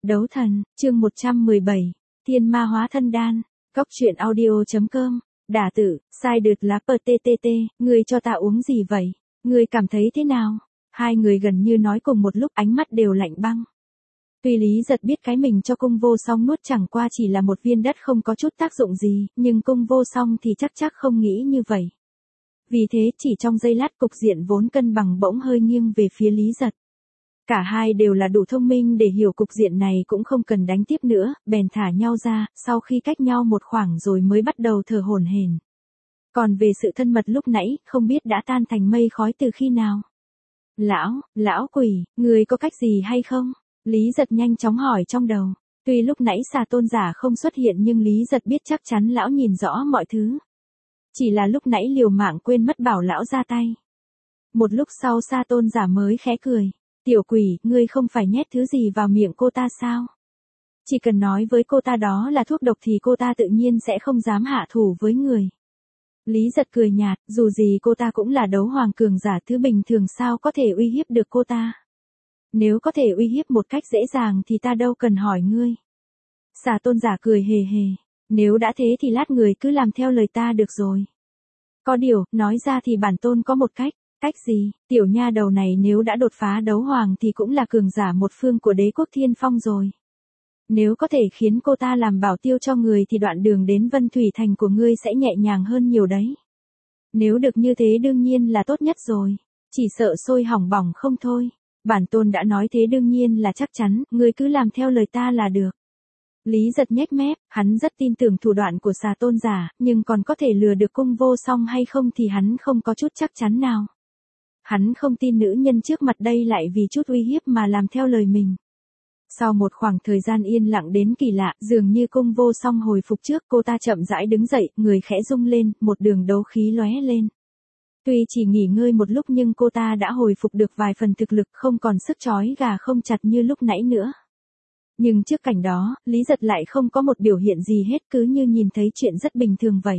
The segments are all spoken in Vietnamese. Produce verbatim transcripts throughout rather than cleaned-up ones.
Đấu thần, chương một trăm mười bảy, Thiên ma hóa thân đan, góc truyện audio.com, đả tử, sai đượt lá pờ tê tê tê, ngươi cho ta uống gì vậy? Ngươi cảm thấy thế nào? Hai người gần như nói cùng một lúc, ánh mắt đều lạnh băng. Tuy Lý Giật biết cái mình cho cung vô song nuốt chẳng qua chỉ là một viên đất không có chút tác dụng gì, nhưng cung vô song thì chắc chắc không nghĩ như vậy. Vì thế chỉ trong giây lát cục diện vốn cân bằng bỗng hơi nghiêng về phía Lý Giật. Cả hai đều là đủ thông minh để hiểu cục diện này cũng không cần đánh tiếp nữa, bèn thả nhau ra, sau khi cách nhau một khoảng rồi mới bắt đầu thở hổn hển. Còn về sự thân mật lúc nãy, không biết đã tan thành mây khói từ khi nào. Lão, lão quỷ, người có cách gì hay không? Lý Giật nhanh chóng hỏi trong đầu. Tuy lúc nãy xà tôn giả không xuất hiện nhưng Lý Giật biết chắc chắn lão nhìn rõ mọi thứ. Chỉ là lúc nãy liều mạng quên mất bảo lão ra tay. Một lúc sau xà tôn giả mới khẽ cười. Tiểu quỷ, ngươi không phải nhét thứ gì vào miệng cô ta sao? Chỉ cần nói với cô ta đó là thuốc độc thì cô ta tự nhiên sẽ không dám hạ thủ với người. Lý Giật cười nhạt, dù gì cô ta cũng là đấu hoàng cường giả, thứ bình thường sao có thể uy hiếp được cô ta. Nếu có thể uy hiếp một cách dễ dàng thì ta đâu cần hỏi ngươi. Xà tôn giả cười hề hề, nếu đã thế thì lát người cứ làm theo lời ta được rồi. Có điều, nói ra thì bản tôn có một cách. Cách gì? Tiểu nha đầu này nếu đã đột phá đấu hoàng thì cũng là cường giả một phương của đế quốc Thiên Phong rồi. Nếu có thể khiến cô ta làm bảo tiêu cho người thì đoạn đường đến Vân Thủy Thành của ngươi sẽ nhẹ nhàng hơn nhiều đấy. Nếu được như thế đương nhiên là tốt nhất rồi. Chỉ sợ sôi hỏng bỏng không thôi. Bản tôn đã nói thế đương nhiên là chắc chắn, ngươi cứ làm theo lời ta là được. Lý Giật nhếch mép, hắn rất tin tưởng thủ đoạn của xà tôn giả, nhưng còn có thể lừa được cung vô song hay không thì hắn không có chút chắc chắn nào. Hắn không tin nữ nhân trước mặt đây lại vì chút uy hiếp mà làm theo lời mình. Sau một khoảng thời gian yên lặng đến kỳ lạ, dường như cung vô song hồi phục trước, cô ta chậm rãi đứng dậy, người khẽ rung lên, một đường đấu khí lóe lên. Tuy chỉ nghỉ ngơi một lúc nhưng cô ta đã hồi phục được vài phần thực lực, không còn sức trói gà không chặt như lúc nãy nữa. Nhưng trước cảnh đó, Lý Giật lại không có một biểu hiện gì hết, cứ như nhìn thấy chuyện rất bình thường vậy.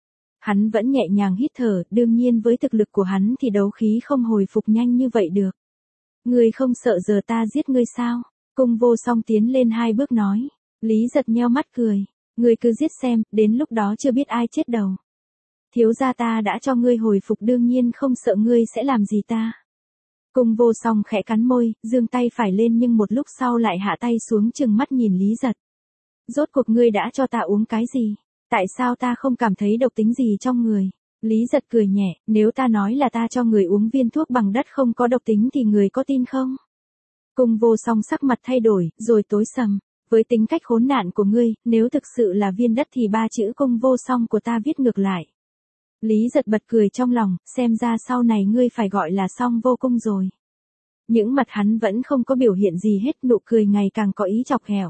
Hắn vẫn nhẹ nhàng hít thở, đương nhiên với thực lực của hắn thì đấu khí không hồi phục nhanh như vậy được. Ngươi không sợ giờ ta giết ngươi sao? Cung vô song tiến lên hai bước nói. Lý Giật nheo mắt cười. Ngươi cứ giết xem, đến lúc đó chưa biết ai chết đầu. Thiếu gia ta đã cho ngươi hồi phục đương nhiên không sợ ngươi sẽ làm gì ta. Cung vô song khẽ cắn môi, giương tay phải lên nhưng một lúc sau lại hạ tay xuống chừng mắt nhìn Lý Giật. Rốt cuộc ngươi đã cho ta uống cái gì? Tại sao ta không cảm thấy độc tính gì trong người? Lý Giật cười nhẹ, nếu ta nói là ta cho người uống viên thuốc bằng đất không có độc tính thì người có tin không? Cung vô song sắc mặt thay đổi, rồi tối sầm. Với tính cách khốn nạn của ngươi, nếu thực sự là viên đất thì ba chữ cung vô song của ta viết ngược lại. Lý Giật bật cười trong lòng, xem ra sau này ngươi phải gọi là song vô cung rồi. Những mặt hắn vẫn không có biểu hiện gì hết, nụ cười ngày càng có ý chọc ghẹo.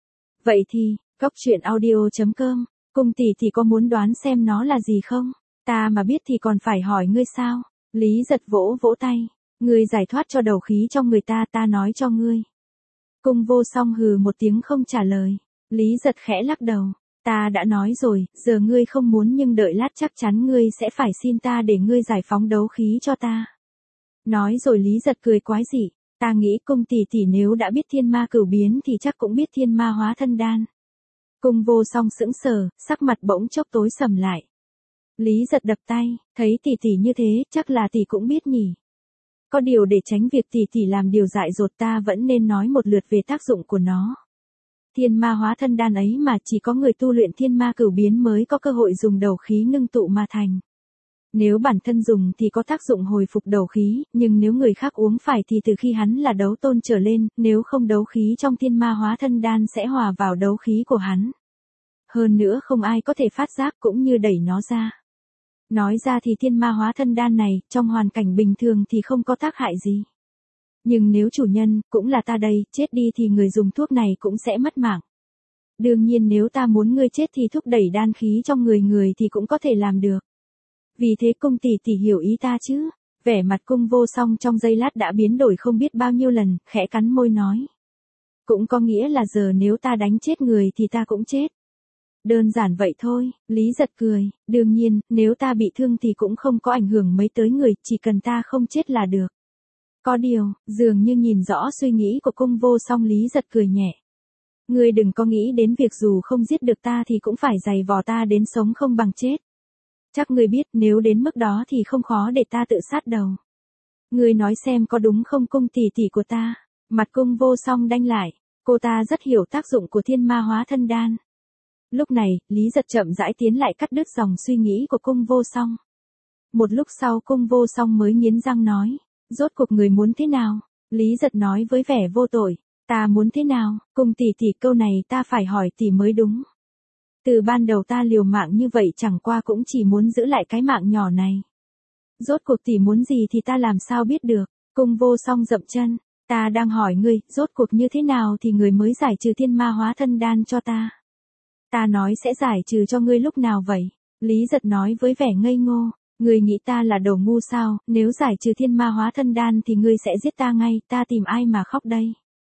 Vậy thì, góc truyện audio.com. Cung tỷ thì có muốn đoán xem nó là gì không? Ta mà biết thì còn phải hỏi ngươi sao? Lý Giật vỗ vỗ tay. Ngươi giải thoát cho đầu khí trong người ta, ta nói cho ngươi. Cung vô song hừ một tiếng không trả lời. Lý Giật khẽ lắc đầu. Ta đã nói rồi, giờ ngươi không muốn nhưng đợi lát chắc chắn ngươi sẽ phải xin ta để ngươi giải phóng đấu khí cho ta. Nói rồi Lý Giật cười quái dị. Ta nghĩ cung tỷ tỷ nếu đã biết thiên ma cửu biến thì chắc cũng biết thiên ma hóa thân đan. Cung vô song sững sờ, sắc mặt bỗng chốc tối sầm lại. Lý Giật đập tay, thấy tỷ tỷ như thế, chắc là tỷ cũng biết nhỉ. Có điều để tránh việc tỷ tỷ làm điều dại dột ta vẫn nên nói một lượt về tác dụng của nó. Thiên ma hóa thân đan ấy mà chỉ có người tu luyện thiên ma cửu biến mới có cơ hội dùng đấu khí ngưng tụ mà thành. Nếu bản thân dùng thì có tác dụng hồi phục đấu khí, nhưng nếu người khác uống phải thì từ khi hắn là đấu tôn trở lên, nếu không đấu khí trong thiên ma hóa thân đan sẽ hòa vào đấu khí của hắn. Hơn nữa không ai có thể phát giác cũng như đẩy nó ra. Nói ra thì thiên ma hóa thân đan này, trong hoàn cảnh bình thường thì không có tác hại gì. Nhưng nếu chủ nhân, cũng là ta đây, chết đi thì người dùng thuốc này cũng sẽ mất mạng. Đương nhiên nếu ta muốn ngươi chết thì thúc đẩy đan khí trong người người thì cũng có thể làm được. Vì thế cung tỷ tỷ hiểu ý ta chứ? Vẻ mặt cung vô song trong giây lát đã biến đổi không biết bao nhiêu lần, khẽ cắn môi nói. Cũng có nghĩa là giờ nếu ta đánh chết người thì ta cũng chết. Đơn giản vậy thôi, Lý Giật cười, đương nhiên, nếu ta bị thương thì cũng không có ảnh hưởng mấy tới người, chỉ cần ta không chết là được. Có điều, dường như nhìn rõ suy nghĩ của cung vô song Lý Giật cười nhẹ. Ngươi đừng có nghĩ đến việc dù không giết được ta thì cũng phải giày vò ta đến sống không bằng chết. Chắc ngươi biết nếu đến mức đó thì không khó để ta tự sát đầu. Ngươi nói xem có đúng không cung tỷ tỷ của ta? Mặt Cung Vô Song đanh lại, cô ta rất hiểu tác dụng của thiên ma hóa thân đan. Lúc này, Lý Giật chậm rãi tiến lại cắt đứt dòng suy nghĩ của Cung Vô Song. Một lúc sau Cung Vô Song mới nghiến răng nói, rốt cuộc người muốn thế nào? Lý Giật nói với vẻ vô tội, ta muốn thế nào? Cung tỷ tỷ, câu này ta phải hỏi tỷ mới đúng. Từ ban đầu ta liều mạng như vậy chẳng qua cũng chỉ muốn giữ lại cái mạng nhỏ này. Rốt cuộc tỷ muốn gì thì ta làm sao biết được? Cung Vô Song dậm chân, ta đang hỏi ngươi, rốt cuộc như thế nào thì người mới giải trừ thiên ma hóa thân đan cho ta? Ta nói sẽ giải trừ cho ngươi lúc nào vậy? Lý Giật nói với vẻ ngây ngô, ngươi nghĩ ta là đồ ngu sao? Nếu giải trừ thiên ma hóa thân đan thì ngươi sẽ giết ta ngay, ta tìm ai mà khóc đây?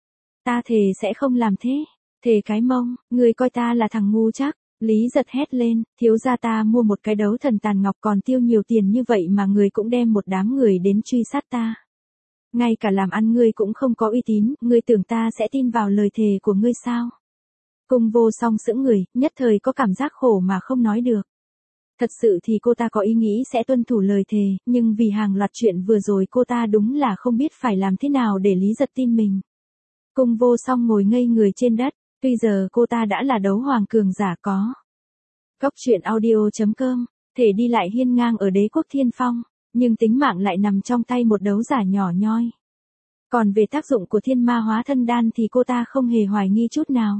Ta thề sẽ không làm thế. Thề cái mông, ngươi coi ta là thằng ngu chắc. Lý Giật hét lên, thiếu gia ta mua một cái đấu thần tàn ngọc còn tiêu nhiều tiền như vậy mà người cũng đem một đám người đến truy sát ta. Ngay cả làm ăn ngươi cũng không có uy tín, ngươi tưởng ta sẽ tin vào lời thề của ngươi sao? Cung Vô Song sững người, nhất thời có cảm giác khổ mà không nói được. Thật sự thì cô ta có ý nghĩ sẽ tuân thủ lời thề, nhưng vì hàng loạt chuyện vừa rồi cô ta đúng là không biết phải làm thế nào để Lý Giật tin mình. Cung Vô Song ngồi ngây người trên đất, tuy giờ cô ta đã là đấu hoàng cường giả có. Góc truyện audio chấm com, thể đi lại hiên ngang ở đế quốc Thiên Phong, nhưng tính mạng lại nằm trong tay một đấu giả nhỏ nhoi. Còn về tác dụng của thiên ma hóa thân đan thì cô ta không hề hoài nghi chút nào.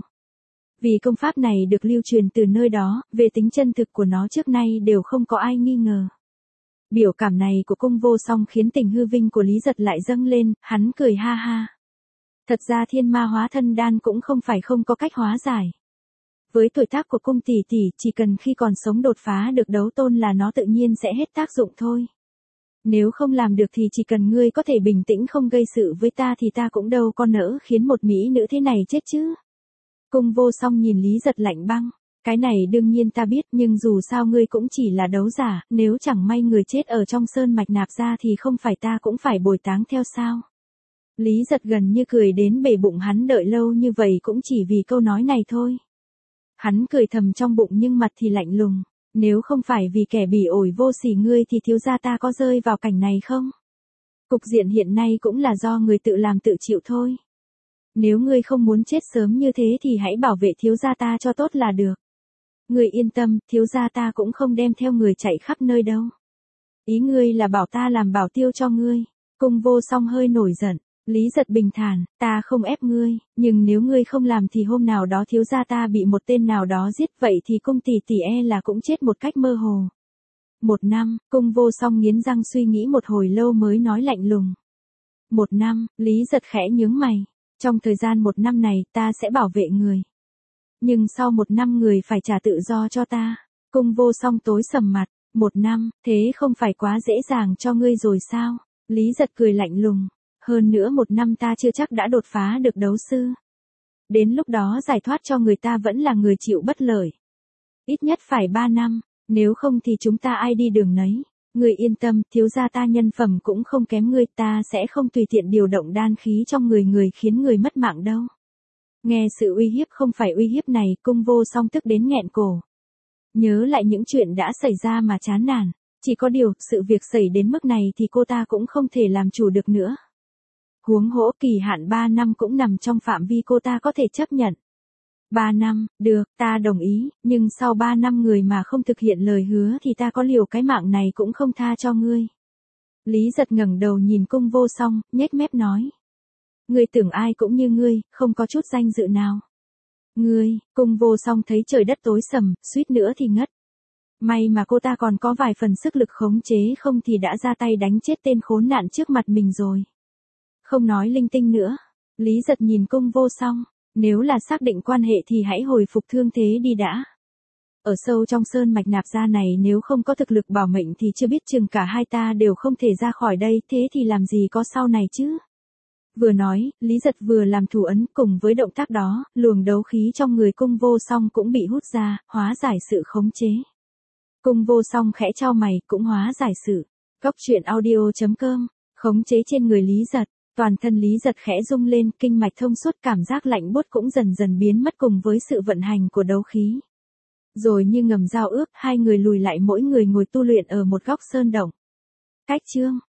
Vì công pháp này được lưu truyền từ nơi đó, về tính chân thực của nó trước nay đều không có ai nghi ngờ. Biểu cảm này của Cung Vô Song khiến tình hư vinh của Lý Giật lại dâng lên, hắn cười ha ha. Thật ra thiên ma hóa thân đan cũng không phải không có cách hóa giải. Với tuổi tác của cung tỷ tỷ, chỉ cần khi còn sống đột phá được đấu tôn là nó tự nhiên sẽ hết tác dụng thôi. Nếu không làm được thì chỉ cần ngươi có thể bình tĩnh không gây sự với ta thì ta cũng đâu có nỡ khiến một mỹ nữ thế này chết chứ. Cung Vô Song nhìn Lý Giật lạnh băng, cái này đương nhiên ta biết nhưng dù sao ngươi cũng chỉ là đấu giả, nếu chẳng may người chết ở trong sơn mạch nạp ra thì không phải ta cũng phải bồi táng theo sao. Lý Giật gần như cười đến bể bụng, hắn đợi lâu như vậy cũng chỉ vì câu nói này thôi. Hắn cười thầm trong bụng nhưng mặt thì lạnh lùng, nếu không phải vì kẻ bỉ ổi vô sỉ ngươi thì thiếu gia ta có rơi vào cảnh này không? Cục diện hiện nay cũng là do người tự làm tự chịu thôi. Nếu ngươi không muốn chết sớm như thế thì hãy bảo vệ thiếu gia ta cho tốt là được. Ngươi yên tâm, thiếu gia ta cũng không đem theo người chạy khắp nơi đâu. Ý ngươi là bảo ta làm bảo tiêu cho ngươi. Cung Vô Song hơi nổi giận. Lý Giật bình thản, ta không ép ngươi, nhưng nếu ngươi không làm thì hôm nào đó thiếu gia ta bị một tên nào đó giết, vậy thì cung tỷ tỷ e là cũng chết một cách mơ hồ. Một năm, Cung Vô Song nghiến răng suy nghĩ một hồi lâu mới nói lạnh lùng. Một năm, Lý Giật khẽ nhướng mày, trong thời gian một năm này ta sẽ bảo vệ người. Nhưng sau một năm người phải trả tự do cho ta. Cung Vô Song tối sầm mặt, một năm, thế không phải quá dễ dàng cho ngươi rồi sao? Lý Giật cười lạnh lùng. Hơn nữa một năm ta chưa chắc đã đột phá được đấu sư. Đến lúc đó giải thoát cho người ta vẫn là người chịu bất lợi. Ít nhất phải ba năm, nếu không thì chúng ta ai đi đường nấy. Ngươi yên tâm, thiếu gia ta nhân phẩm cũng không kém ngươi, ta sẽ không tùy tiện điều động đan khí trong người người khiến người mất mạng đâu. Nghe sự uy hiếp không phải uy hiếp này, Cung Vô Song tức đến nghẹn cổ. Nhớ lại những chuyện đã xảy ra mà chán nản, chỉ có điều, sự việc xảy đến mức này thì cô ta cũng không thể làm chủ được nữa. Huống hỗ kỳ hạn ba năm cũng nằm trong phạm vi cô ta có thể chấp nhận. ba năm, được, ta đồng ý, nhưng sau ba năm người mà không thực hiện lời hứa thì ta có liều cái mạng này cũng không tha cho ngươi. Lý Giật ngẩng đầu nhìn Cung Vô Song, nhếch mép nói. Ngươi tưởng ai cũng như ngươi, không có chút danh dự nào. Ngươi, Cung Vô Song thấy trời đất tối sầm, suýt nữa thì ngất. May mà cô ta còn có vài phần sức lực khống chế, không thì đã ra tay đánh chết tên khốn nạn trước mặt mình rồi. Không nói linh tinh nữa. Lý Giật nhìn Cung Vô Song. Nếu là xác định quan hệ thì hãy hồi phục thương thế đi đã. Ở sâu trong sơn mạch nạp ra này nếu không có thực lực bảo mệnh thì chưa biết chừng cả hai ta đều không thể ra khỏi đây, thế thì làm gì có sau này chứ. Vừa nói, Lý Giật vừa làm thủ ấn, cùng với động tác đó, luồng đấu khí trong người Cung Vô Song cũng bị hút ra, hóa giải sự khống chế. Cung Vô Song khẽ chau mày, cũng hóa giải sự. Góc truyện audio chấm com, khống chế trên người Lý Giật. Toàn thân Lý Giật khẽ rung lên, kinh mạch thông suốt, cảm giác lạnh buốt cũng dần dần biến mất cùng với sự vận hành của đấu khí. Rồi như ngầm giao ước, hai người lùi lại, mỗi người ngồi tu luyện ở một góc sơn động. Cách chương